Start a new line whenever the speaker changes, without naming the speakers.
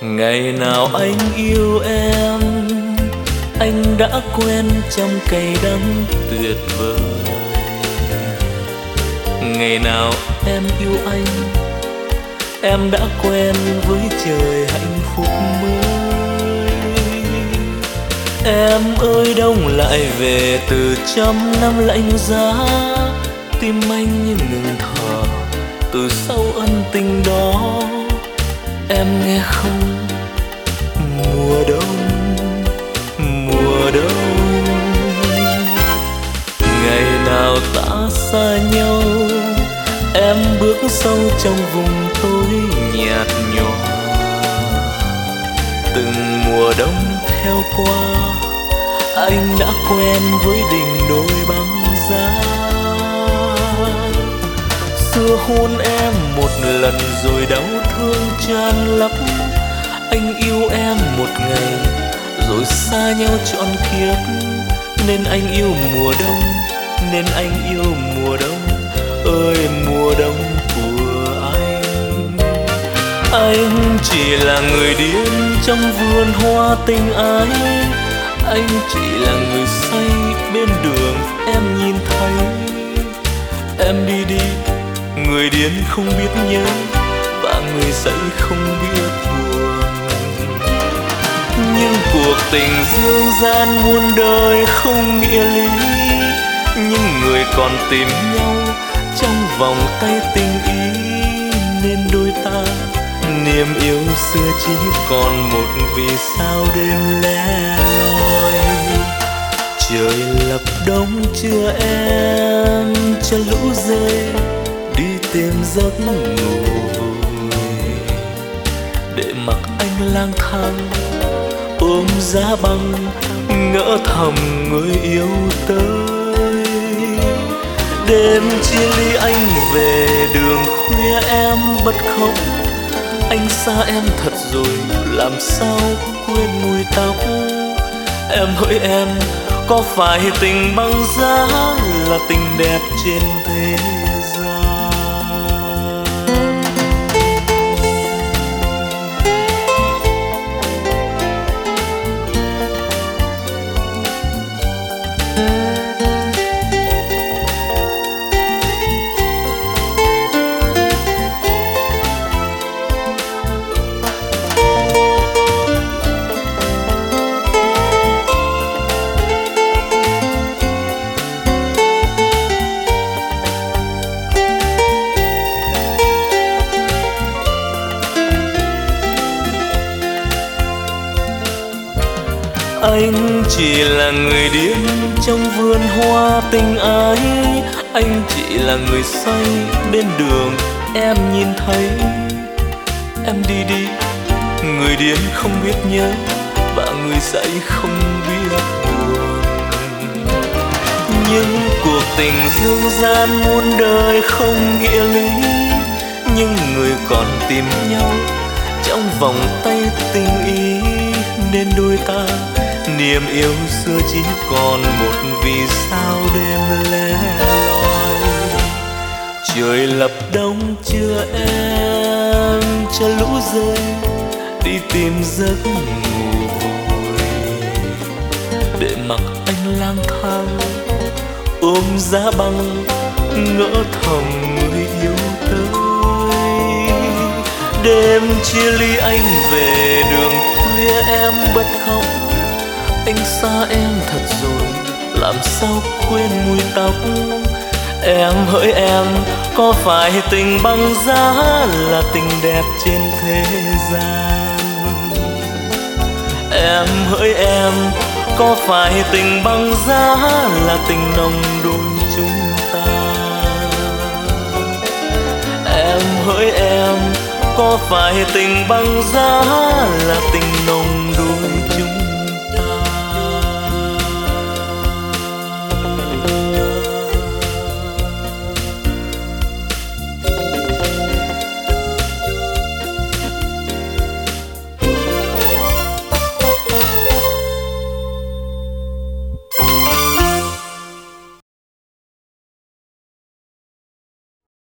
Ngày nào anh yêu em, anh đã quen trong cay đắng tuyệt vời. Ngày nào em yêu anh, em đã quen với trời hạnh phúc mới. Em ơi đông lại về từ trăm năm lạnh giá, tim anh như ngừng thở từ sau ân tình đó. Em nghe không? Mùa đông, mùa đông. Ngày nào ta xa nhau, em bước sâu trong vùng tối nhạt nhòa. Từng mùa đông theo qua, anh đã quen với đỉnh đồi băng giá. Xưa hôn em một lần rồi đau thương tràn lấp. Anh yêu em một ngày rồi xa nhau trọn kiếp. Nên anh yêu mùa đông, nên anh yêu mùa đông. Ơi mùa đông của anh. Anh chỉ là người điên trong vườn hoa tình ái. Anh chỉ là người say bên đường em nhìn thấy. Em đi đi, người điên không biết nhớ, và người say không biết buồn. Nhưng cuộc tình dương gian muôn đời không nghĩa lý. Nhưng người còn tìm nhau trong vòng tay tình ý. Nên đôi ta niềm yêu xưa chỉ còn một vì sao đêm lẻ loi. Trời lập đông chưa em, cho lũ rơi đi tìm giấc ngủ vui. Để mặc anh lang thang ôm giá băng, ngỡ thầm người yêu tới. Đêm chia ly anh về đường khuya em bật khóc. Anh xa em thật rồi làm sao quên mùi tóc. Em hỡi em, có phải tình băng giá là tình đẹp trên thế gian? Anh chỉ là người điên trong vườn hoa tình ái. Anh chỉ là người say bên đường em nhìn thấy. Em đi đi, người điên không biết nhớ, và người say không biết buồn. Nhưng cuộc tình dương gian muôn đời không nghĩa lý. Nhưng người còn tìm nhau trong vòng tay tình ý. Nên đôi ta niềm yêu xưa chỉ còn một vì sao đêm lẻ loi. Trời lập đông chưa em, cho lũ rơi đi tìm giấc ngủ vui. Để mặc anh lang thang ôm giá băng, ngỡ thầm người yêu tới. Đêm chia ly anh về đường khuya em bật khóc. Anh xa em thật rồi làm sao quên mùi tóc. Em hỡi em, có phải tình băng giá là tình đẹp trên thế gian? Em hỡi em, có phải tình băng giá là tình nồng đôi chúng ta? Em hỡi em, có phải tình băng giá là tình nồng đôi